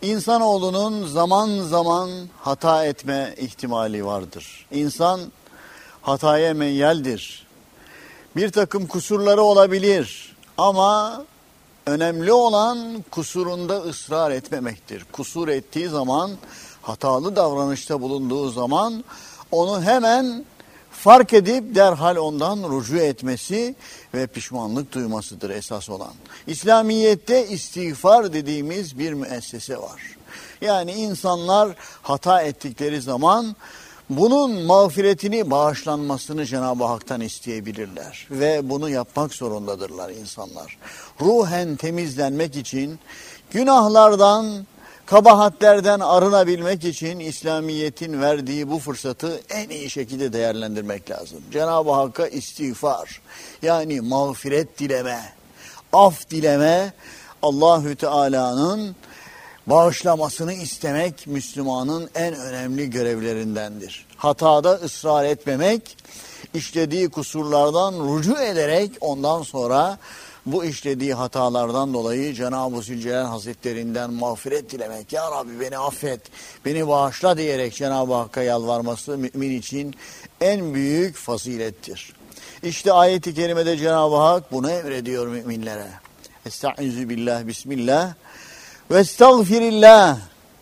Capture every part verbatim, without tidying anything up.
İnsanoğlunun zaman zaman hata etme ihtimali vardır. İnsan hataya meyyaldir. Bir takım kusurları olabilir ama önemli olan kusurunda ısrar etmemektir. Kusur ettiği zaman, hatalı davranışta bulunduğu zaman onu hemen fark edip derhal ondan rücu etmesi ve pişmanlık duymasıdır esas olan. İslamiyet'te istiğfar dediğimiz bir müessese var. Yani insanlar hata ettikleri zaman bunun mağfiretini, bağışlanmasını Cenab-ı Hak'tan isteyebilirler. Ve bunu yapmak zorundadırlar insanlar. Ruhen temizlenmek için, günahlardan, kabahatlerden arınabilmek için İslamiyet'in verdiği bu fırsatı en iyi şekilde değerlendirmek lazım. Cenab-ı Hakk'a istiğfar, yani mağfiret dileme, af dileme, Allahü Teala'nın bağışlamasını istemek Müslümanın en önemli görevlerindendir. Hatada ısrar etmemek, işlediği kusurlardan rücu ederek ondan sonra bu işlediği hatalardan dolayı Cenab-ı Zülcelal Hazretlerinden mağfiret dilemek. Ya Rabbi beni affet, beni bağışla diyerek Cenab-ı Hakk'a yalvarması mümin için en büyük fazilettir. İşte ayet-i kerimede Cenab-ı Hak bunu emrediyor müminlere. Estaizu billah, bismillah. Ve estağfirillah.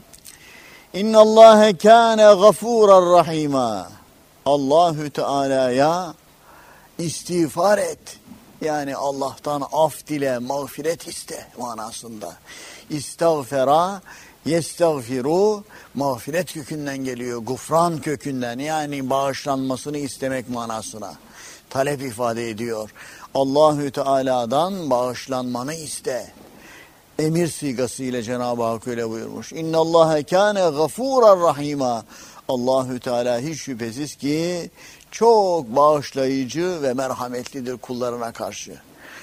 İnnallâhe kâne gafûran rahîmâ. Allahü Teala'ya istiğfar et. Yani Allah'tan af dile, mağfiret iste manasında. İstağfera, yestağfiru, mağfiret kökünden geliyor. Gufran kökünden, yani bağışlanmasını istemek manasına. Talep ifade ediyor. Allahü Teala'dan bağışlanmanı iste. Emir sigasıyla Cenab-ı Hak öyle buyurmuş. İnnallâhe kâne gafûran rahîmâ. Allahü Teala hiç şüphesiz ki çok bağışlayıcı ve merhametlidir kullarına karşı.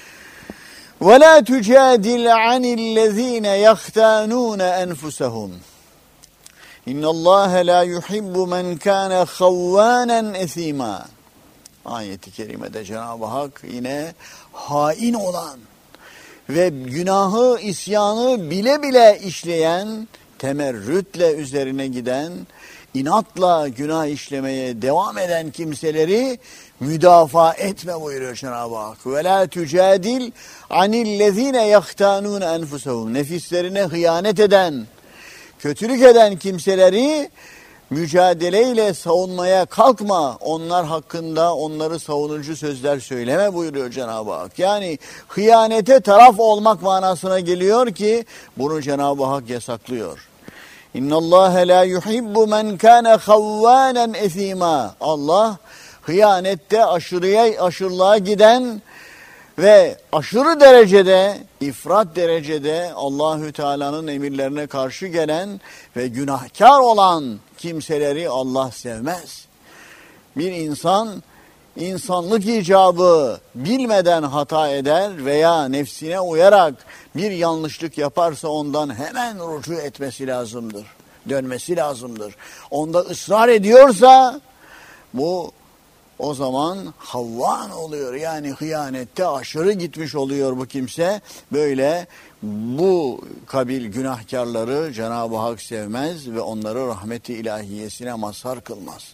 وَلَا تُجَادِلْ عَنِ الَّذ۪ينَ يَخْتَانُونَ أَنْفُسَهُمْ اِنَّ اللّٰهَ لَا يُحِبُّ مَنْ كَانَ خَوَّانًا اَث۪يمًا. Ayet-i kerimede Cenab-ı Hak yine hain olan ve günahı, isyanı bile bile işleyen, temerrütle üzerine giden, inatla günah işlemeye devam eden kimseleri müdafaa etme buyuruyor Cenab-ı Hak. وَلَا تُجَادِلْ عَنِ الَّذ۪ينَ يَخْتَانُونَ أَنْفُسَهُمْ. Nefislerine hıyanet eden, kötülük eden kimseleri mücadeleyle savunmaya kalkma. Onlar hakkında onları savunucu sözler söyleme buyuruyor Cenab-ı Hak. Yani hıyanete taraf olmak manasına geliyor ki bunu Cenab-ı Hak yasaklıyor. İnna Allah la yuhibbu men kana havvanen esima. Allah hıyanette aşırıya aşırılığa giden ve aşırı derecede, ifrat derecede Allahü Teala'nın emirlerine karşı gelen ve günahkar olan kimseleri Allah sevmez. Bir insan insanlık icabı bilmeden hata eder veya nefsine uyarak bir yanlışlık yaparsa ondan hemen rücu etmesi lazımdır. Dönmesi lazımdır. Onda ısrar ediyorsa bu o zaman havvan oluyor. Yani hıyanette aşırı gitmiş oluyor bu kimse. Böyle bu kabil günahkarları Cenab-ı Hak sevmez ve onları rahmeti ilahiyesine mazhar kılmaz.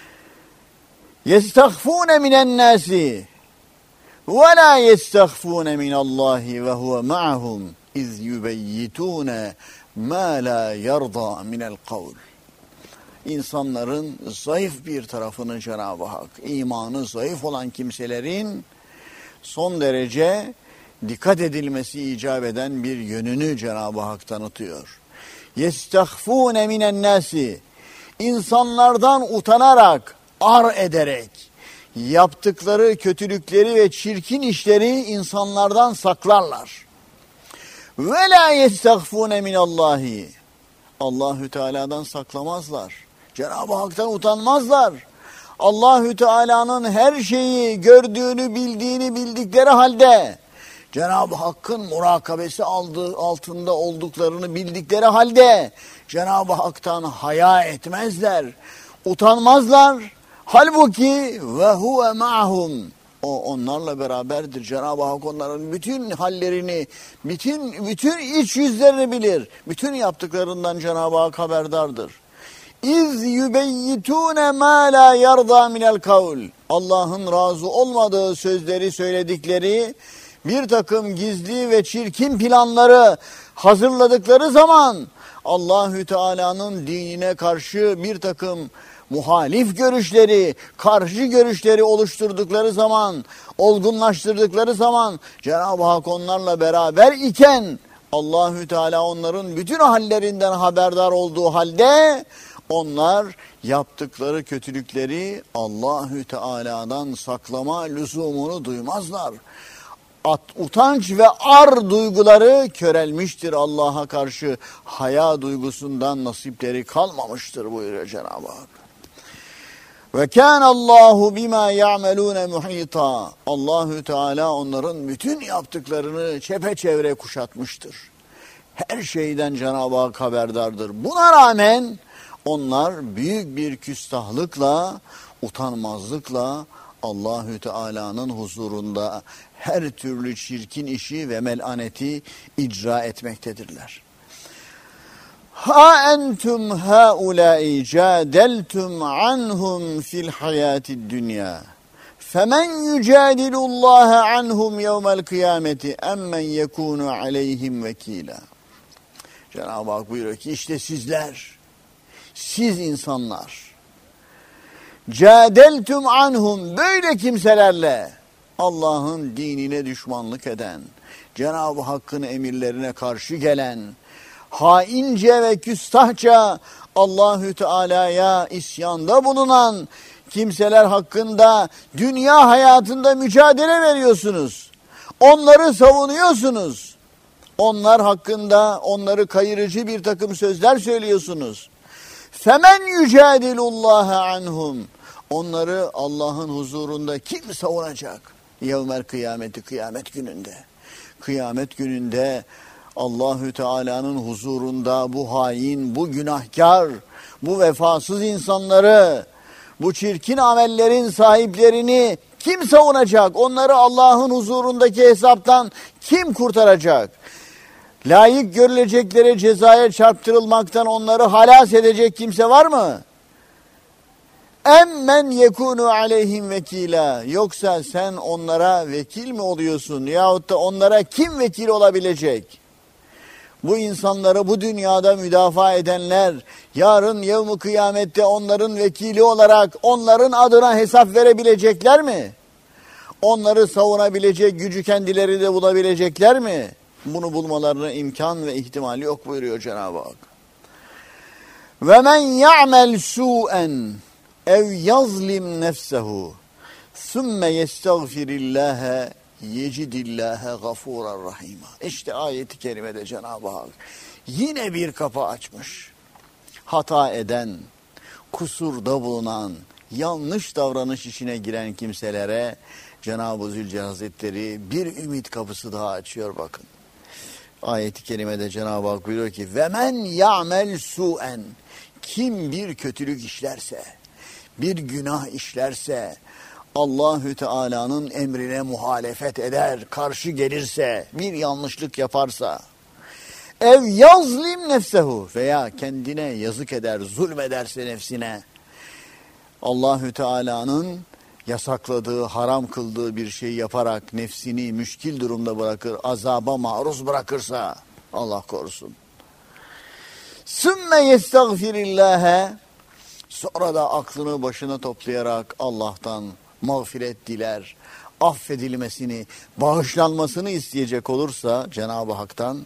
يَسْتَخْفُونَ مِنَ النَّاسِ وَلَا يَسْتَخْفُونَ مِنَ اللّٰهِ وَهُوَ مَعَهُمْ اِذْ يُبَيِّتُونَ مَا لَا يَرْضَى مِنَ الْقَوْلِ. İnsanların zayıf bir tarafını Cenab-ı Hak, imanı zayıf olan kimselerin son derece dikkat edilmesi icap eden bir yönünü Cenab-ı Hak tanıtıyor. يَسْتَخْفُونَ مِنَ النَّاسِ. İnsanlardan utanarak, ar ederek, yaptıkları kötülükleri ve çirkin işleri insanlardan saklarlar. وَلَا يَسْتَخْفُونَ مِنَ اللّٰهِ. Allahü Teala'dan saklamazlar. Cenab-ı Hak'tan utanmazlar. Allahü Teala'nın her şeyi gördüğünü, bildiğini bildikleri halde, Cenab-ı Hakk'ın murakabesi aldığı, altında olduklarını bildikleri halde Cenab-ı Hak'tan haya etmezler, utanmazlar. Halbuki ve huve ma'hum. O onlarla beraberdir. Cenab-ı Hak onların bütün hallerini, bütün bütün iç yüzlerini bilir. Bütün yaptıklarından Cenab-ı Hak haberdardır. İz yubeyyitune ma la yarda minel kavl. Allah'ın razı olmadığı sözleri söyledikleri bir takım gizli ve çirkin planları hazırladıkları zaman Allahü Teala'nın dinine karşı bir takım muhalif görüşleri, karşı görüşleri oluşturdukları zaman, olgunlaştırdıkları zaman Cenab-ı Hak onlarla beraber iken Allahü Teala onların bütün hallerinden haberdar olduğu halde onlar yaptıkları kötülükleri Allahü Teala'dan saklama lüzumunu duymazlar. At, utanç ve ar duyguları körelmiştir Allah'a karşı. Haya duygusundan nasipleri kalmamıştır buyuruyor Cenab-ı Hak. Ve kâne Allahu bimâ ya'melûne muhîtâ. Allahü Teala onların bütün yaptıklarını çepeçevre kuşatmıştır. Her şeyden Cenab-ı Hak haberdardır. Buna rağmen onlar büyük bir küstahlıkla, utanmazlıkla Allahü Teala'nın huzurunda her türlü çirkin işi ve melaneti icra etmektedirler. Ha entum haulâi cadeltum anhum fil hayâtid dünya. Femen yücadilullâhe anhum yevmel kıyameti emmen yekûnu aleyhim vekîlâ. Cenab-ı Hak buyuruyor ki işte sizler, siz insanlar, cadeltum anhum, böyle kimselerle Allah'ın dinine düşmanlık eden, Cenab-ı Hakk'ın emirlerine karşı gelen, haince ve küstahça Allahü Teala'ya isyanda bulunan kimseler hakkında dünya hayatında mücadele veriyorsunuz. Onları savunuyorsunuz. Onlar hakkında onları kayırıcı bir takım sözler söylüyorsunuz. Femen yücadilullâhe anhum. Onları Allah'ın huzurunda kim savunacak? Yevmel kıyameti, kıyamet gününde. Kıyamet gününde Allahü Teala'nın huzurunda bu hain, bu günahkar, bu vefasız insanları, bu çirkin amellerin sahiplerini kim savunacak? Onları Allah'ın huzurundaki hesaptan kim kurtaracak? Layık görülecekleri cezaya çarptırılmaktan onları halas edecek kimse var mı? Emmen yekunu aleyhim vekila. Yoksa sen onlara vekil mi oluyorsun? Yahut da onlara kim vekil olabilecek? Bu insanları bu dünyada müdafaa edenler, yarın yevm-i kıyamette onların vekili olarak onların adına hesap verebilecekler mi? Onları savunabilecek gücü kendileri de bulabilecekler mi? Bunu bulmalarına imkan ve ihtimali yok buyuruyor Cenab-ı Hak. Ve men ya'mel su'en ev yazlim nefsehu sümme yestağfirillâhe yecidillâhe gafûran rahîmâ. İşte ayeti kerimede Cenab-ı Hak yine bir kapı açmış. Hata eden, kusurda bulunan, yanlış davranış içine giren kimselere Cenab-ı Zülcelal Hazretleri bir ümit kapısı daha açıyor bakın. Ayet-i kerimede Cenab-ı Hak buyuruyor ki vemen ya'mel su'en, kim bir kötülük işlerse, bir günah işlerse, Allahü Teala'nın emrine muhalefet eder, karşı gelirse, bir yanlışlık yaparsa, ev yazlim nefsehu, veya kendine yazık eder, zulmederse nefsine, Allahü Teala'nın yasakladığı, haram kıldığı bir şey yaparak nefsini müşkil durumda bırakır, azaba maruz bırakırsa, Allah korusun. Sümme yestağfirillâhe, sonra da aklını başına toplayarak Allah'tan mağfiret diler, affedilmesini, bağışlanmasını isteyecek olursa Cenab-ı Hak'tan,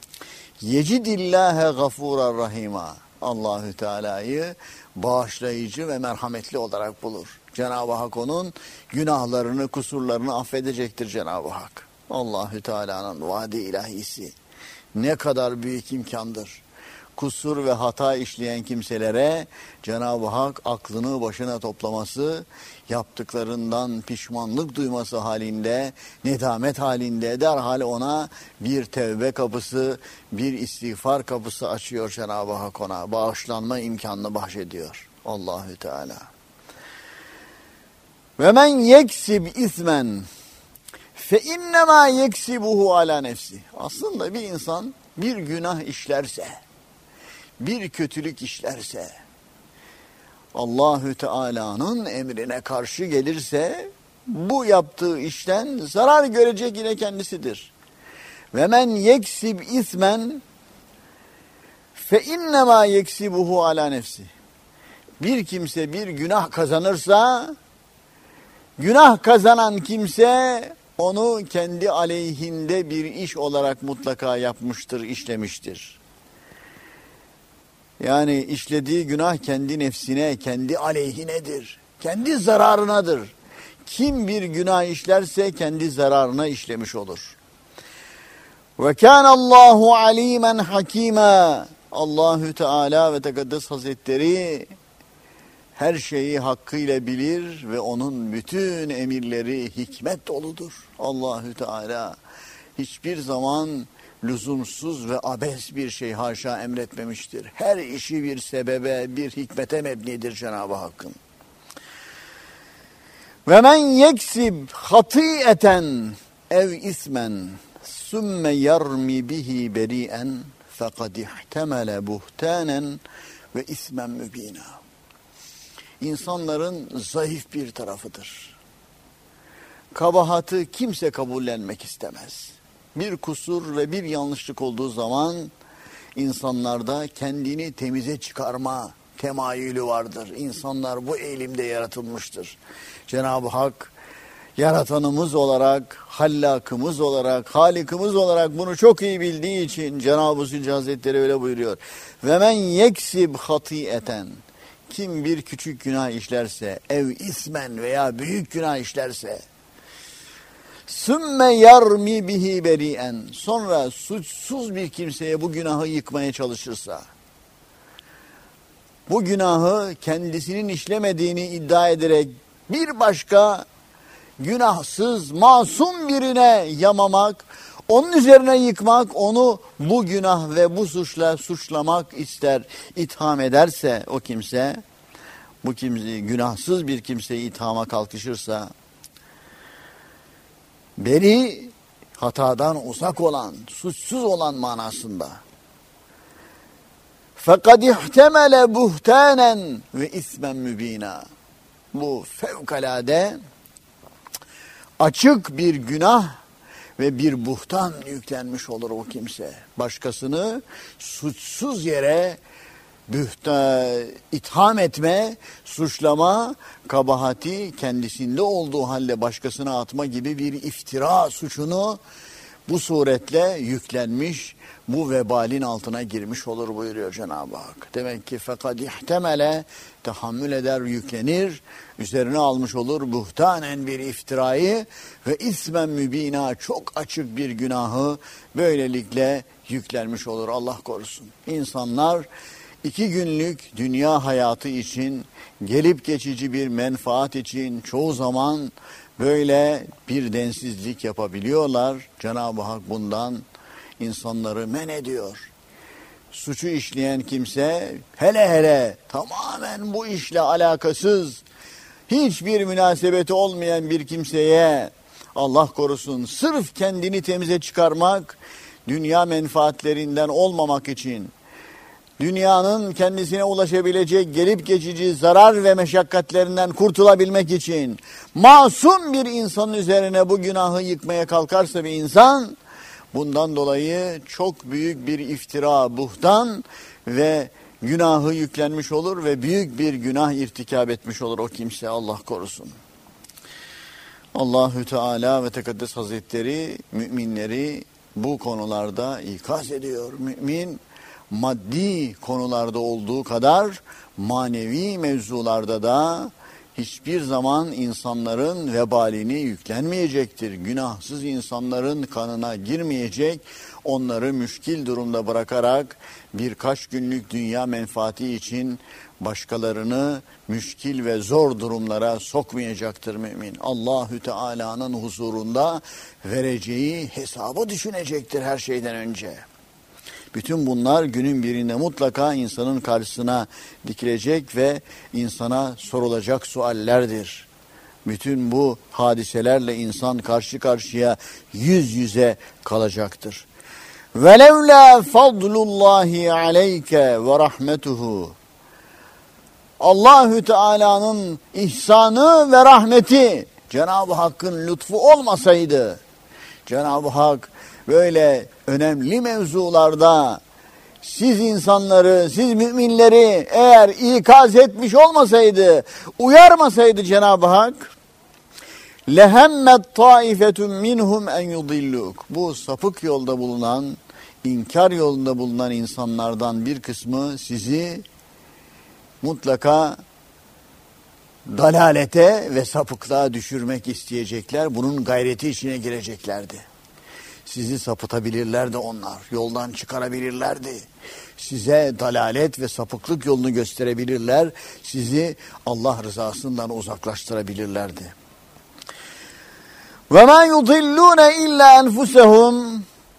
yecidillâhe gafûran rahîmâ, Allahü Teala'yı bağışlayıcı ve merhametli olarak bulur. Cenab-ı Hak onun günahlarını, kusurlarını affedecektir Cenab-ı Hak. Allahü Teala'nın vaadi ilahisi ne kadar büyük imkandır. Kusur ve hata işleyen kimselere Cenab-ı Hak aklını başına toplaması, yaptıklarından pişmanlık duyması halinde, nedamet halinde derhal ona bir tevbe kapısı, bir istiğfar kapısı açıyor Cenab-ı Hak ona. Bağışlanma imkanını bahşediyor Allahü Teala. Ve men yeksib ismen fe innema yeksibuhu ala nefsi. Aslında bir insan bir günah işlerse, bir kötülük işlerse, Allahü Teala'nın emrine karşı gelirse, bu yaptığı işten zarar görecek yine kendisidir. Ve men yeksib ismen fe innema yeksibuhu ala nefsi. Bir kimse bir günah kazanırsa, günah kazanan kimse onu kendi aleyhinde bir iş olarak mutlaka yapmıştır, işlemiştir. Yani işlediği günah kendi nefsine, kendi aleyhinedir. Kendi zararınadır. Kim bir günah işlerse kendi zararına işlemiş olur. Ve kânallâhu alîmen hakîmâ. Allahü Teala ve Tekaddes Hazretleri her şeyi hakkıyla bilir ve onun bütün emirleri hikmet doludur. Allahü Teala hiçbir zaman lüzumsuz ve abes bir şey haşa emretmemiştir. Her işi bir sebebe, bir hikmete mebnidir Cenab-ı Hakk'ın. Ve men yeksib hatî'eten ev ismen sümme yarmi bihi beri'en fekad ihtemele buhtanen ve ismen mübina. İnsanların zayıf bir tarafıdır. Kabahatı kimse kabullenmek istemez. Bir kusur ve bir yanlışlık olduğu zaman insanlarda kendini temize çıkarma temayülü vardır. İnsanlar bu eğilimde yaratılmıştır. Cenab-ı Hak yaratanımız olarak, hallakımız olarak, halikimiz olarak bunu çok iyi bildiği için Cenab-ı Zülcelal Hazretleri öyle buyuruyor. Ve men yeksib hatî'eten. Kim bir küçük günah işlerse, ev ismen veya büyük günah işlerse, sümme yarmi bihi beri'en, sonra suçsuz bir kimseye bu günahı yıkmaya çalışırsa, bu günahı kendisinin işlemediğini iddia ederek bir başka günahsız, masum birine yamamak, onun üzerine yıkmak, onu bu günah ve bu suçla suçlamak ister, itham ederse o kimse, bu kimse günahsız bir kimseyi ithama kalkışırsa, beri, hatadan uzak olan, suçsuz olan manasında. فَقَدْ اِحْتَمَلَ بُهْتَانًا ve ismen mübina. Bu fevkalade açık bir günah ve bir buhtan yüklenmiş olur o kimse. Başkasını suçsuz yere bühta, itham etme, suçlama, kabahati kendisinde olduğu halde başkasına atma gibi bir iftira suçunu bu suretle yüklenmiş, bu vebalin altına girmiş olur buyuruyor Cenab-ı Hak. Demek ki fekad ihtemele, tahammül eder, yüklenir, üzerine almış olur buhtanen bir iftirayı ve ismen mübina, çok açık bir günahı böylelikle yüklenmiş olur. Allah korusun. İnsanlar iki günlük dünya hayatı için, gelip geçici bir menfaat için çoğu zaman böyle bir densizlik yapabiliyorlar. Cenab-ı Hak bundan insanları men ediyor. Suçu işleyen kimse hele hele tamamen bu işle alakasız, hiçbir münasebeti olmayan bir kimseye Allah korusun sırf kendini temize çıkarmak, dünya menfaatlerinden olmamak için, dünyanın kendisine ulaşabilecek gelip geçici zarar ve meşakkatlerinden kurtulabilmek için masum bir insanın üzerine bu günahı yıkmaya kalkarsa bir insan, bundan dolayı çok büyük bir iftira, buhtan ve günahı yüklenmiş olur ve büyük bir günah irtikab etmiş olur o kimse, Allah korusun. Allahü Teala ve Tekaddes Hazretleri müminleri bu konularda ikaz ediyor. Mümin maddi konularda olduğu kadar manevi mevzularda da hiçbir zaman insanların vebalini yüklenmeyecektir. Günahsız insanların kanına girmeyecek, onları müşkil durumda bırakarak birkaç günlük dünya menfaati için başkalarını müşkil ve zor durumlara sokmayacaktır mümin. Allahü Teala'nın huzurunda vereceği hesabı düşünecektir her şeyden önce. Bütün bunlar günün birinde mutlaka insanın karşısına dikilecek ve insana sorulacak suallerdir. bütün bu hadiselerle insan karşı karşıya yüz yüze kalacaktır. وَلَوْلَا فَضْلُ اللّٰهِ عَلَيْكَ وَرَحْمَتُهُ Allahü Teala'nın ihsanı ve rahmeti, Cenab-ı Hakk'ın lütfu olmasaydı, Cenab-ı Hak böyle önemli mevzularda siz insanları, siz müminleri eğer ikaz etmiş olmasaydı, uyarmasaydı Cenab-ı Hak, lehemmet taifetun minhum en yudilluk. Bu sapık yolda bulunan, inkar yolunda bulunan insanlardan bir kısmı sizi mutlaka dalalete ve sapıklığa düşürmek isteyecekler. Bunun gayreti içine gireceklerdi. Sizi sapıtabilirlerdi onlar. Yoldan çıkarabilirlerdi. Size dalalet ve sapıklık yolunu gösterebilirler. Sizi Allah rızasından uzaklaştırabilirlerdi. وَمَا يُضِلُّونَ اِلَّا اَنْفُسَهُمْ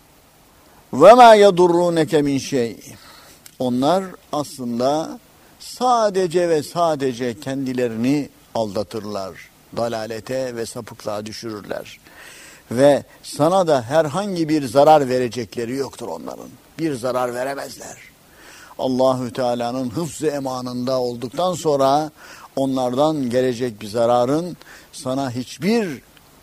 وَمَا يَضُرُّونَكَ مِنْ شَيْءٍ Onlar aslında sadece ve sadece kendilerini aldatırlar. Dalalete ve sapıklığa düşürürler. Ve sana da herhangi bir zarar verecekleri yoktur onların. Bir zarar veremezler. Allahü Teala'nın hıfz-ı emanında olduktan sonra onlardan gelecek bir zararın sana hiçbir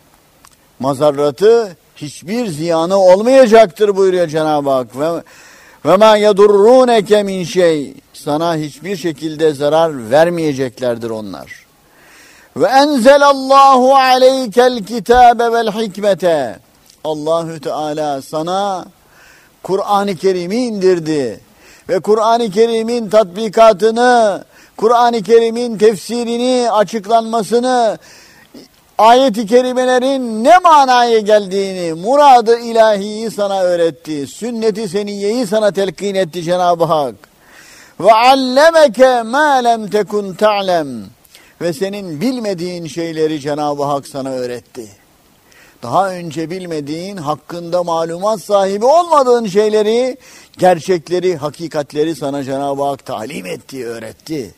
mazarratı, hiçbir ziyanı olmayacaktır buyuruyor Cenab-ı Hak. Ve ve ma yedurruneke min şey. Sana hiçbir şekilde zarar vermeyeceklerdir onlar. Ve enzelallahu aleykel kitabe vel hikmete. Allahü Teala sana Kur'an-ı Kerim'i indirdi ve Kur'an-ı Kerim'in tatbikatını, Kur'an-ı Kerim'in tefsirini, açıklanmasını, ayet-i kerimelerin ne manaya geldiğini, muradı ilahiyi sana öğretti. Sünnet-i seniyyeyi sana telkin etti Cenab-ı Hak. Ve allemeke ma lem tekun ta'lem. Ve senin bilmediğin şeyleri Cenab-ı Hak sana öğretti. Daha önce bilmediğin, hakkında malumat sahibi olmadığın şeyleri, gerçekleri, hakikatleri sana Cenab-ı Hak talim etti, öğretti.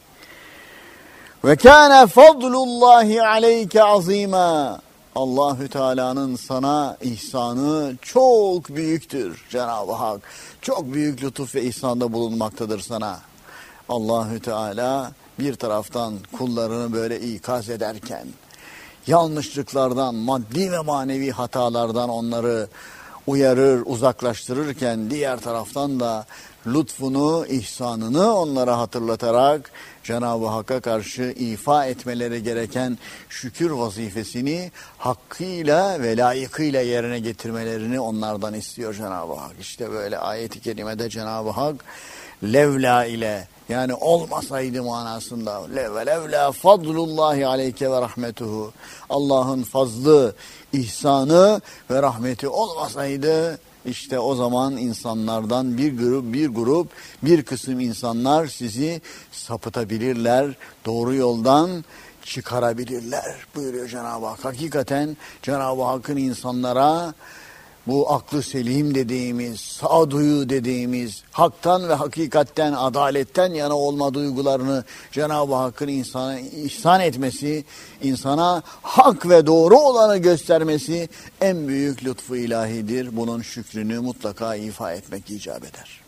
Ve kâne fadlullahi aleyke azîmâ. Allahü Teala'nın sana ihsanı çok büyüktür Cenab-ı Hak. Çok büyük lütuf ve ihsanda bulunmaktadır sana. Allahü Teala bir taraftan kullarını böyle ikaz ederken, yanlışlıklardan, maddi ve manevi hatalardan onları uyarır, uzaklaştırırken, diğer taraftan da lütfunu, ihsanını onlara hatırlatarak Cenab-ı Hakk'a karşı ifa etmeleri gereken şükür vazifesini hakkıyla ve layıkıyla yerine getirmelerini onlardan istiyor Cenab-ı Hak. İşte böyle ayet-i kerimede Cenab-ı Hak levla ile, yani olmasaydı manasında, ve levla fadlullahi aleyke ve rahmetuhu, Allah'ın fazlı, ihsanı ve rahmeti olmasaydı, İşte o zaman insanlardan bir grup, bir grup, bir kısım insanlar sizi sapıtabilirler, doğru yoldan çıkarabilirler buyuruyor Cenab-ı Hak. Hakikaten Cenab-ı Hakk'ın insanlara bu aklı selim dediğimiz, sağduyu dediğimiz, haktan ve hakikatten, adaletten yana olma duygularını Cenab-ı Hakk'ın insana ihsan etmesi, insana hak ve doğru olanı göstermesi en büyük lütfu ilahidir. Bunun şükrünü mutlaka ifa etmek icap eder.